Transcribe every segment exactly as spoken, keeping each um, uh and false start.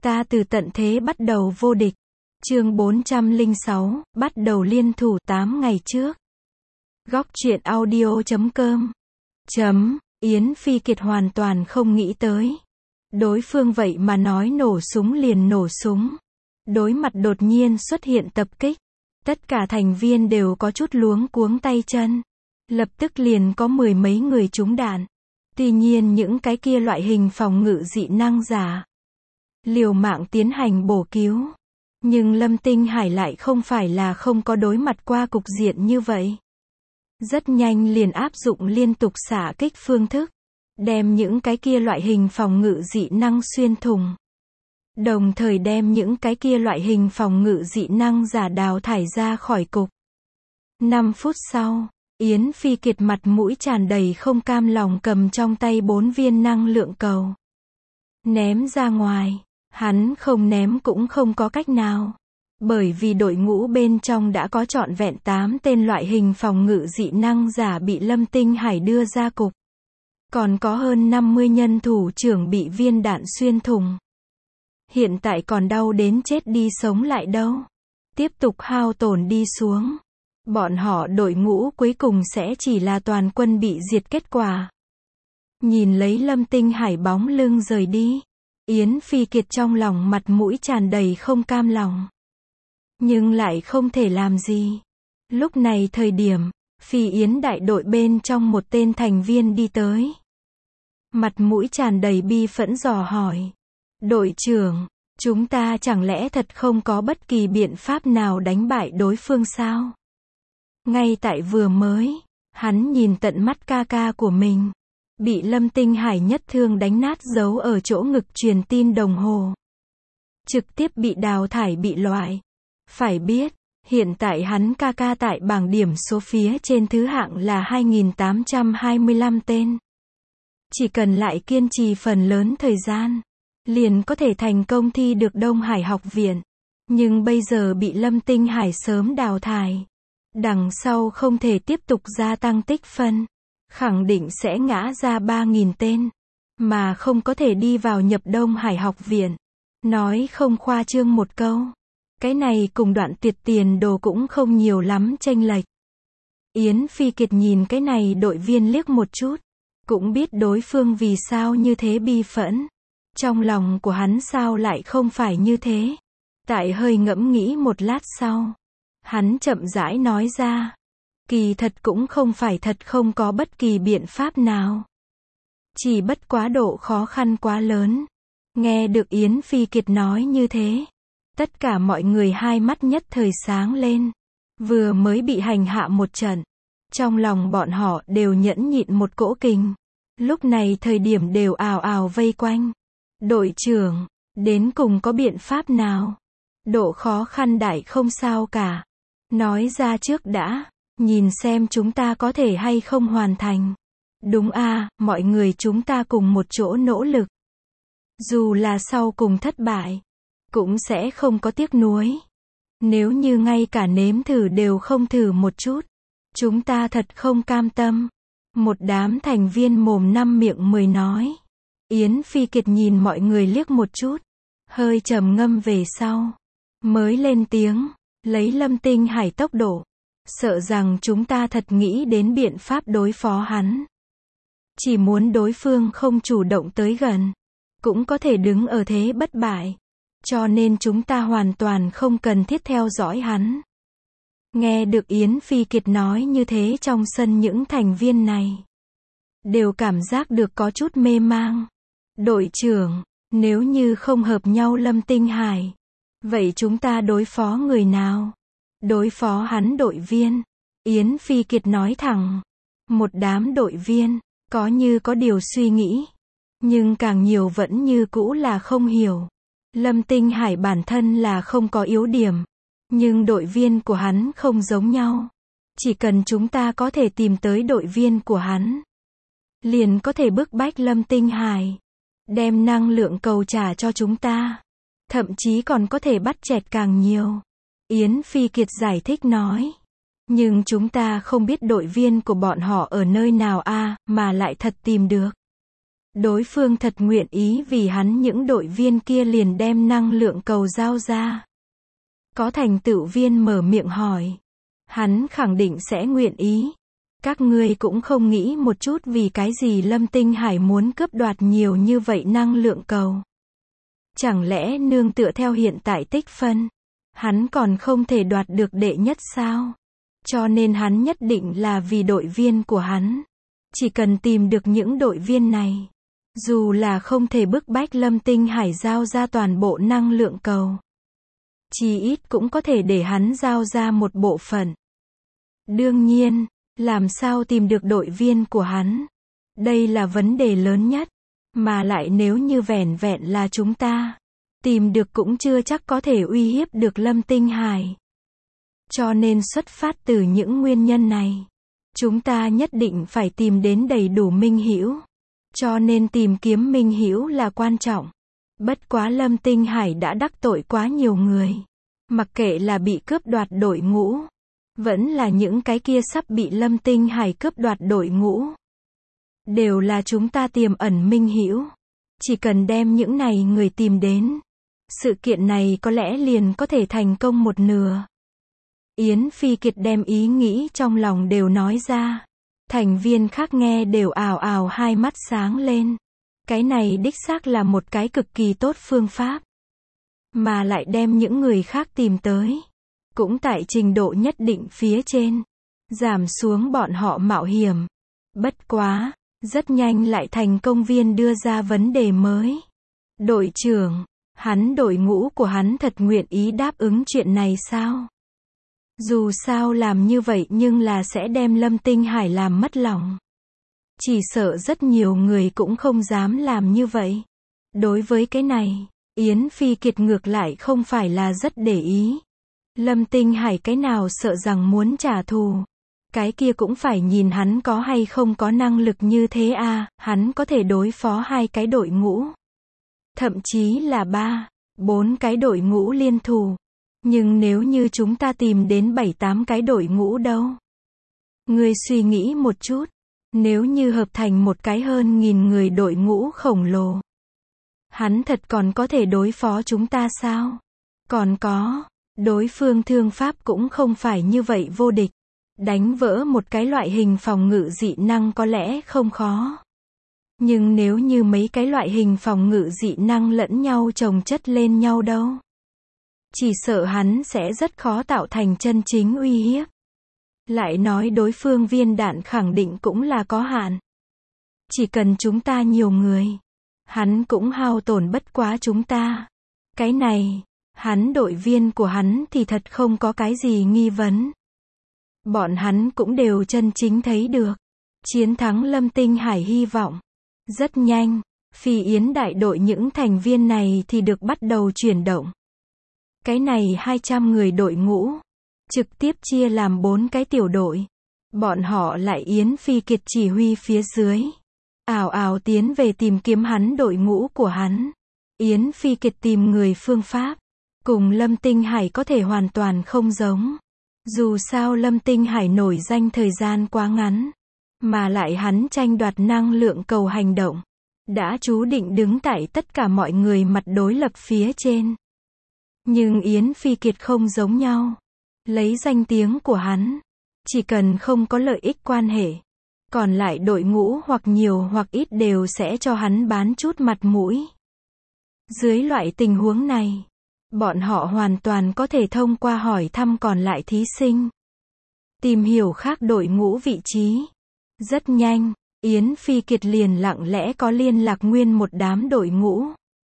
Ta từ tận thế bắt đầu vô địch. Chương bốn trăm lẻ sáu, bắt đầu liên thủ tám ngày trước. Góc truyện audio chấm com. Chấm, Yến Phi Kiệt hoàn toàn không nghĩ tới. Đối phương vậy mà nói nổ súng liền nổ súng. Đối mặt đột nhiên xuất hiện tập kích. Tất cả thành viên đều có chút luống cuống tay chân. Lập tức liền có mười mấy người trúng đạn. Tuy nhiên những cái kia loại hình phòng ngự dị năng giả liều mạng tiến hành bổ cứu. Nhưng Lâm Tinh Hải lại không phải là không có đối mặt qua cục diện như vậy. Rất nhanh liền áp dụng liên tục xạ kích phương thức. Đem những cái kia loại hình phòng ngự dị năng xuyên thủng. Đồng thời đem những cái kia loại hình phòng ngự dị năng giả đào thải ra khỏi cục. năm phút sau, Yến Phi Kiệt mặt mũi tràn đầy không cam lòng cầm trong tay bốn viên năng lượng cầu. Ném ra ngoài. Hắn không ném cũng không có cách nào. Bởi vì đội ngũ bên trong đã có trọn vẹn tám tên loại hình phòng ngự dị năng giả bị Lâm Tinh Hải đưa ra cục. Còn có hơn năm mươi nhân thủ trưởng bị viên đạn xuyên thủng. Hiện tại còn đau đến chết đi sống lại đâu. Tiếp tục hao tổn đi xuống. Bọn họ đội ngũ cuối cùng sẽ chỉ là toàn quân bị diệt kết quả. Nhìn lấy Lâm Tinh Hải bóng lưng rời đi. Yến Phi Kiệt trong lòng mặt mũi tràn đầy không cam lòng. Nhưng lại không thể làm gì. Lúc này thời điểm, Phi Yến đại đội bên trong một tên thành viên đi tới. Mặt mũi tràn đầy bi phẫn dò hỏi. Đội trưởng, chúng ta chẳng lẽ thật không có bất kỳ biện pháp nào đánh bại đối phương sao? Ngay tại vừa mới, hắn nhìn tận mắt ca ca của mình. Bị Lâm Tinh Hải nhất thương đánh nát dấu ở chỗ ngực truyền tin đồng hồ. Trực tiếp bị đào thải bị loại. Phải biết, hiện tại hắn ca ca tại bảng điểm số phía trên thứ hạng là hai nghìn tám trăm hai mươi lăm tên. Chỉ cần lại kiên trì phần lớn thời gian, liền có thể thành công thi được Đông Hải học viện. Nhưng bây giờ bị Lâm Tinh Hải sớm đào thải. Đằng sau không thể tiếp tục gia tăng tích phân. Khẳng định sẽ ngã ra ba nghìn tên. Mà không có thể đi vào nhập Đông Hải học viện. Nói không khoa trương một câu. Cái này cùng đoạn tuyệt tiền đồ cũng không nhiều lắm chênh lệch. Yến Phi Kiệt nhìn cái này đội viên liếc một chút. Cũng biết đối phương vì sao như thế bi phẫn. Trong lòng của hắn sao lại không phải như thế. Tại hơi ngẫm nghĩ một lát sau. Hắn chậm rãi nói ra. Kỳ thật cũng không phải thật không có bất kỳ biện pháp nào. Chỉ bất quá độ khó khăn quá lớn. Nghe được Yến Phi Kiệt nói như thế. Tất cả mọi người hai mắt nhất thời sáng lên. Vừa mới bị hành hạ một trận. Trong lòng bọn họ đều nhẫn nhịn một cỗ kình. Lúc này thời điểm đều ào ào vây quanh. Đội trưởng, đến cùng có biện pháp nào? Độ khó khăn đại không sao cả. Nói ra trước đã. Nhìn xem chúng ta có thể hay không hoàn thành. Đúng a, mọi người chúng ta cùng một chỗ nỗ lực. Dù là sau cùng thất bại, cũng sẽ không có tiếc nuối. Nếu như ngay cả nếm thử đều không thử một chút, chúng ta thật không cam tâm. Một đám thành viên mồm năm miệng mười nói. Yến Phi Kiệt nhìn mọi người liếc một chút, hơi trầm ngâm về sau, mới lên tiếng, lấy Lâm Tinh Hải tốc độ. Sợ rằng chúng ta thật nghĩ đến biện pháp đối phó hắn. Chỉ muốn đối phương không chủ động tới gần, cũng có thể đứng ở thế bất bại. Cho nên chúng ta hoàn toàn không cần thiết theo dõi hắn. Nghe được Yến Phi Kiệt nói như thế trong sân những thành viên này. Đều cảm giác được có chút mê mang. Đội trưởng, nếu như không hợp nhau Lâm Tinh Hải. Vậy chúng ta đối phó người nào? Đối phó hắn đội viên. Yến Phi Kiệt nói thẳng. Một đám đội viên, có như có điều suy nghĩ. Nhưng càng nhiều vẫn như cũ là không hiểu. Lâm Tinh Hải bản thân là không có yếu điểm. Nhưng đội viên của hắn không giống nhau. Chỉ cần chúng ta có thể tìm tới đội viên của hắn. Liền có thể bức bách Lâm Tinh Hải. Đem năng lượng cầu trả cho chúng ta. Thậm chí còn có thể bắt chẹt càng nhiều. Yến Phi Kiệt giải thích nói. Nhưng chúng ta không biết đội viên của bọn họ ở nơi nào a, mà lại thật tìm được. Đối phương thật nguyện ý vì hắn những đội viên kia liền đem năng lượng cầu giao ra. Có thành tựu viên mở miệng hỏi. Hắn khẳng định sẽ nguyện ý. Các ngươi cũng không nghĩ một chút vì cái gì Lâm Tinh Hải muốn cướp đoạt nhiều như vậy năng lượng cầu. Chẳng lẽ nương tựa theo hiện tại tích phân, hắn còn không thể đoạt được đệ nhất sao? Cho nên hắn nhất định là vì đội viên của hắn. Chỉ cần tìm được những đội viên này, dù là không thể bức bách Lâm Tinh Hải giao ra toàn bộ năng lượng cầu, chí ít cũng có thể để hắn giao ra một bộ phận. Đương nhiên, làm sao tìm được đội viên của hắn? Đây là vấn đề lớn nhất. Mà lại nếu như vẻn vẹn là chúng ta tìm được cũng chưa chắc có thể uy hiếp được Lâm Tinh Hải. Cho nên xuất phát từ những nguyên nhân này, chúng ta nhất định phải tìm đến đầy đủ minh hữu. Cho nên tìm kiếm minh hữu là quan trọng. Bất quá Lâm Tinh Hải đã đắc tội quá nhiều người. Mặc kệ là bị cướp đoạt đội ngũ, vẫn là những cái kia sắp bị Lâm Tinh Hải cướp đoạt đội ngũ, đều là chúng ta tiềm ẩn minh hữu. Chỉ cần đem những này người tìm đến, sự kiện này có lẽ liền có thể thành công một nửa. Yến Phi Kiệt đem ý nghĩ trong lòng đều nói ra. Thành viên khác nghe đều ào ào hai mắt sáng lên. Cái này đích xác là một cái cực kỳ tốt phương pháp. Mà lại đem những người khác tìm tới. Cũng tại trình độ nhất định phía trên. Giảm xuống bọn họ mạo hiểm. Bất quá, rất nhanh lại thành công viên đưa ra vấn đề mới. Đội trưởng, hắn đội ngũ của hắn thật nguyện ý đáp ứng chuyện này sao? Dù sao làm như vậy nhưng là sẽ đem Lâm Tinh Hải làm mất lòng. Chỉ sợ rất nhiều người cũng không dám làm như vậy. Đối với cái này, Yến Phi Kiệt ngược lại không phải là rất để ý. Lâm Tinh Hải cái nào sợ rằng muốn trả thù. Cái kia cũng phải nhìn hắn có hay không có năng lực như thế à, hắn có thể đối phó hai cái đội ngũ. Thậm chí là ba, bốn cái đội ngũ liên thủ. Nhưng nếu như chúng ta tìm đến bảy tám cái đội ngũ đâu? Ngươi suy nghĩ một chút, nếu như hợp thành một cái hơn nghìn người đội ngũ khổng lồ, hắn thật còn có thể đối phó chúng ta sao? Còn có, đối phương thương pháp cũng không phải như vậy vô địch. Đánh vỡ một cái loại hình phòng ngự dị năng có lẽ không khó. Nhưng nếu như mấy cái loại hình phòng ngự dị năng lẫn nhau chồng chất lên nhau đâu? Chỉ sợ hắn sẽ rất khó tạo thành chân chính uy hiếp. Lại nói đối phương viên đạn khẳng định cũng là có hạn. Chỉ cần chúng ta nhiều người, hắn cũng hao tổn bất quá chúng ta. Cái này, hắn đội viên của hắn thì thật không có cái gì nghi vấn. Bọn hắn cũng đều chân chính thấy được chiến thắng Lâm Tinh Hải hy vọng. Rất nhanh, Phi Yến đại đội những thành viên này thì được bắt đầu chuyển động. Cái này hai trăm người đội ngũ, trực tiếp chia làm bốn cái tiểu đội. Bọn họ lại Yến Phi Kiệt chỉ huy phía dưới. Ào ào tiến về tìm kiếm hắn đội ngũ của hắn. Yến Phi Kiệt tìm người phương pháp. Cùng Lâm Tinh Hải có thể hoàn toàn không giống. Dù sao Lâm Tinh Hải nổi danh thời gian quá ngắn. Mà lại hắn tranh đoạt năng lượng cầu hành động. Đã chú định đứng tại tất cả mọi người mặt đối lập phía trên. Nhưng Yến Phi Kiệt không giống nhau. Lấy danh tiếng của hắn. Chỉ cần không có lợi ích quan hệ. Còn lại đội ngũ hoặc nhiều hoặc ít đều sẽ cho hắn bán chút mặt mũi. Dưới loại tình huống này, bọn họ hoàn toàn có thể thông qua hỏi thăm còn lại thí sinh. Tìm hiểu khác đội ngũ vị trí. Rất nhanh, Yến Phi Kiệt liền lặng lẽ có liên lạc nguyên một đám đội ngũ.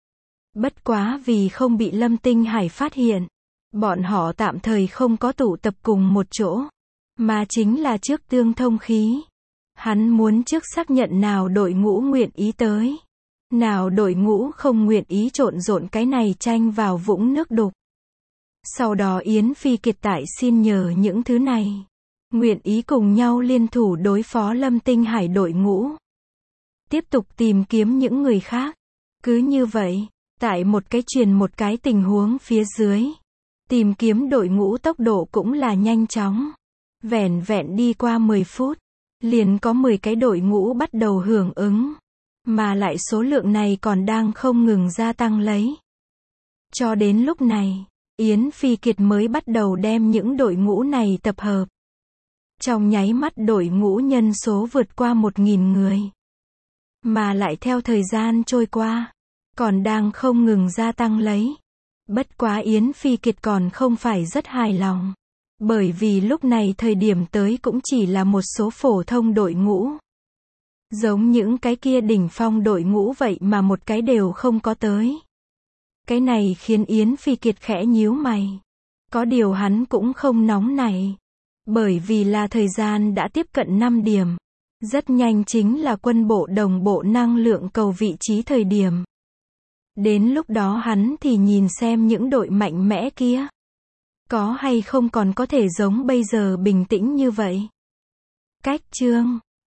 Bất quá vì không bị Lâm Tinh Hải phát hiện, bọn họ tạm thời không có tụ tập cùng một chỗ, mà chính là trước tương thông khí. Hắn muốn trước xác nhận nào đội ngũ nguyện ý tới, nào đội ngũ không nguyện ý trộn rộn cái này tranh vào vũng nước đục. Sau đó Yến Phi Kiệt tại xin nhờ những thứ này, nguyện ý cùng nhau liên thủ đối phó Lâm Tinh Hải đội ngũ. Tiếp tục tìm kiếm những người khác. Cứ như vậy, tại một cái truyền một cái tình huống phía dưới, tìm kiếm đội ngũ tốc độ cũng là nhanh chóng. Vẻn vẹn đi qua mười phút, liền có mười cái đội ngũ bắt đầu hưởng ứng. Mà lại số lượng này còn đang không ngừng gia tăng lấy. Cho đến lúc này, Yến Phi Kiệt mới bắt đầu đem những đội ngũ này tập hợp. Trong nháy mắt đội ngũ nhân số vượt qua một nghìn người. Mà lại theo thời gian trôi qua, còn đang không ngừng gia tăng lấy. Bất quá Yến Phi Kiệt còn không phải rất hài lòng. Bởi vì lúc này thời điểm tới cũng chỉ là một số phổ thông đội ngũ. Giống những cái kia đỉnh phong đội ngũ vậy mà một cái đều không có tới. Cái này khiến Yến Phi Kiệt khẽ nhíu mày. Có điều hắn cũng không nóng nảy. Bởi vì là thời gian đã tiếp cận năm điểm. Rất nhanh chính là quân bộ đồng bộ năng lượng cầu vị trí thời điểm. Đến lúc đó hắn thì nhìn xem những đội mạnh mẽ kia. Có hay không còn có thể giống bây giờ bình tĩnh như vậy. Cách chương